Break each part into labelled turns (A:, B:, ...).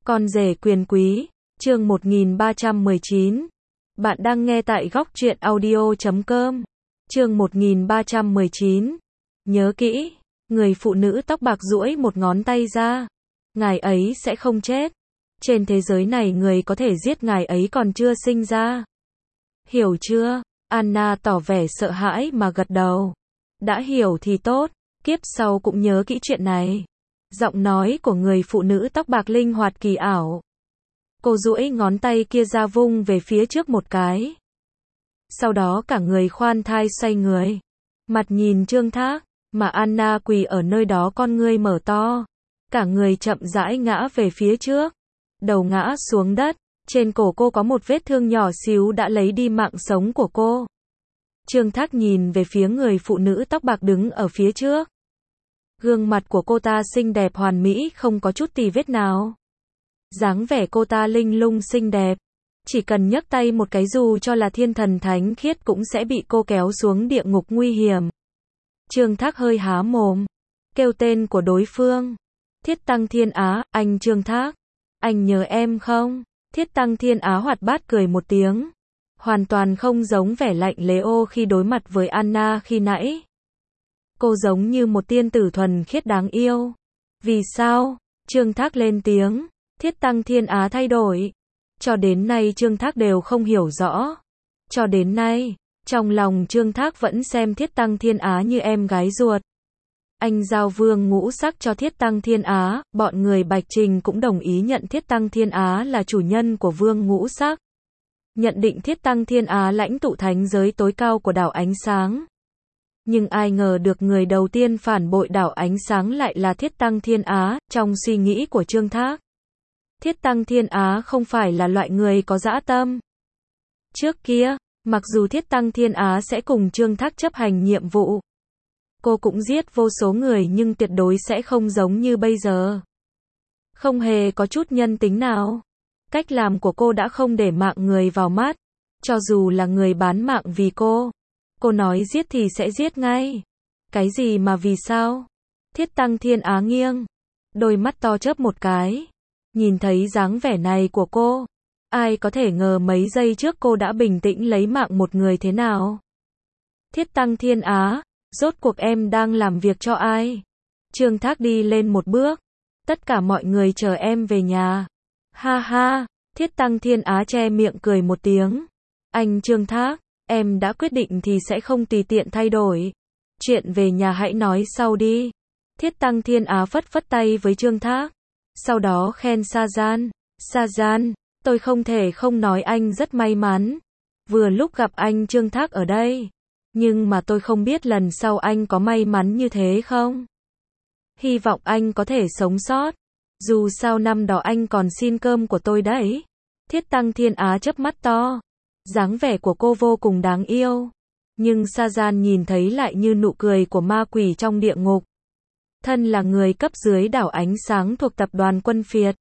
A: Con rể quyền quý, chương 1319. Bạn đang nghe tại góc truyện audio.com. Chương 1319. Nhớ kỹ, người phụ nữ tóc bạc duỗi một ngón tay ra. Ngài ấy sẽ không chết. Trên thế giới này người có thể giết ngài ấy còn chưa sinh ra. Hiểu chưa? Anna tỏ vẻ sợ hãi mà gật đầu. Đã hiểu thì tốt, kiếp sau cũng nhớ kỹ chuyện này. Giọng nói của người phụ nữ tóc bạc linh hoạt kỳ ảo. Cô duỗi ngón tay kia ra vung về phía trước một cái. Sau đó cả người khoan thai xoay người. Mặt nhìn Trương Thác, mà Anna quỳ ở nơi đó con ngươi mở to. Cả người chậm rãi ngã về phía trước. Đầu ngã xuống đất. Trên cổ cô có một vết thương nhỏ xíu đã lấy đi mạng sống của cô. Trương Thác nhìn về phía người phụ nữ tóc bạc đứng ở phía trước. Gương mặt của cô ta xinh đẹp hoàn mỹ không có chút tì vết nào. Dáng vẻ cô ta linh lung xinh đẹp. Chỉ cần nhấc tay một cái dù cho là thiên thần thánh khiết cũng sẽ bị cô kéo xuống địa ngục nguy hiểm. Trương Thác hơi há mồm. Kêu tên của đối phương. Thiết Tăng Thiên Á, anh Trương Thác. Anh nhớ em không? Thiết Tăng Thiên Á hoạt bát cười một tiếng. Hoàn toàn không giống vẻ lạnh lẽo khi đối mặt với Anna khi nãy. Cô giống như một tiên tử thuần khiết đáng yêu. Vì sao? Trương Thác lên tiếng. Thiết Tăng Thiên Á thay đổi. Cho đến nay Trương Thác đều không hiểu rõ. Cho đến nay, trong lòng Trương Thác vẫn xem Thiết Tăng Thiên Á như em gái ruột. Anh giao vương ngũ sắc cho Thiết Tăng Thiên Á, bọn người Bạch Trình cũng đồng ý nhận Thiết Tăng Thiên Á là chủ nhân của vương ngũ sắc. Nhận định Thiết Tăng Thiên Á lãnh tụ thánh giới tối cao của đảo ánh sáng. Nhưng ai ngờ được người đầu tiên phản bội đảo ánh sáng lại là Thiết Tăng Thiên Á, trong suy nghĩ của Trương Thác. Thiết Tăng Thiên Á không phải là loại người có dã tâm. Trước kia, mặc dù Thiết Tăng Thiên Á sẽ cùng Trương Thác chấp hành nhiệm vụ. Cô cũng giết vô số người nhưng tuyệt đối sẽ không giống như bây giờ. Không hề có chút nhân tính nào. Cách làm của cô đã không để mạng người vào mắt. Cho dù là người bán mạng vì cô. Cô nói giết thì sẽ giết ngay. Cái gì mà vì sao? Thiết Tăng Thiên Á nghiêng. Đôi mắt to chớp một cái. Nhìn thấy dáng vẻ này của cô. Ai có thể ngờ mấy giây trước cô đã bình tĩnh lấy mạng một người thế nào? Thiết Tăng Thiên Á, rốt cuộc em đang làm việc cho ai? Trương Thác đi lên một bước. Tất cả mọi người chờ em về nhà. Ha ha, Thiết Tăng Thiên Á che miệng cười một tiếng. Anh Trương Thác, em đã quyết định thì sẽ không tùy tiện thay đổi. Chuyện về nhà hãy nói sau đi. Thiết Tăng Thiên Á phất phất tay với Trương Thác. Sau đó khen Sajan. Sajan, tôi không thể không nói anh rất may mắn. Vừa lúc gặp anh Trương Thác ở đây. Nhưng mà tôi không biết lần sau anh có may mắn như thế không? Hy vọng anh có thể sống sót. Dù sao năm đó anh còn xin cơm của tôi đấy. Thiết Tăng Thiên Á chớp mắt to. Dáng vẻ của cô vô cùng đáng yêu. Nhưng Sajan nhìn thấy lại như nụ cười của ma quỷ trong địa ngục. Thân là người cấp dưới đảo ánh sáng thuộc tập đoàn Quân Phiệt.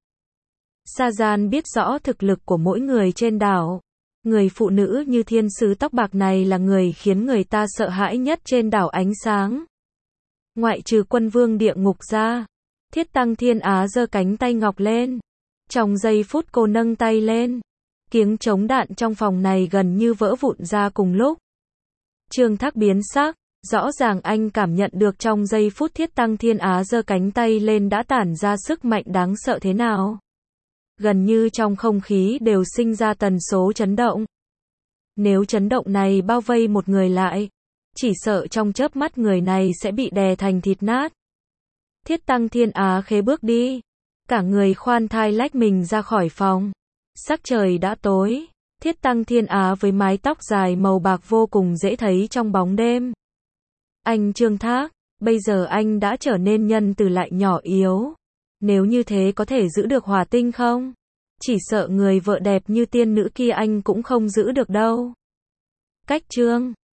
A: Sajan biết rõ thực lực của mỗi người trên đảo. Người phụ nữ như thiên sứ tóc bạc này là người khiến người ta sợ hãi nhất trên đảo ánh sáng. Ngoại trừ quân vương địa ngục ra. Thiết Tăng Thiên Á giơ cánh tay ngọc lên. Trong giây phút cô nâng tay lên. Tiếng chống đạn trong phòng này gần như vỡ vụn ra cùng lúc. Trương Thác biến sắc. Rõ ràng anh cảm nhận được trong giây phút Thiết Tăng Thiên Á giơ cánh tay lên đã tản ra sức mạnh đáng sợ thế nào. Gần như trong không khí đều sinh ra tần số chấn động. Nếu chấn động này bao vây một người lại, chỉ sợ trong chớp mắt người này sẽ bị đè thành thịt nát. Thiết Tăng Thiên Á khế bước đi. Cả người khoan thai lách mình ra khỏi phòng. Sắc trời đã tối. Thiết Tăng Thiên Á với mái tóc dài màu bạc vô cùng dễ thấy trong bóng đêm. Anh Trương Thác, bây giờ anh đã trở nên nhân từ lại nhỏ yếu. Nếu như thế có thể giữ được hỏa tinh không? Chỉ sợ người vợ đẹp như tiên nữ kia anh cũng không giữ được đâu. Cách chương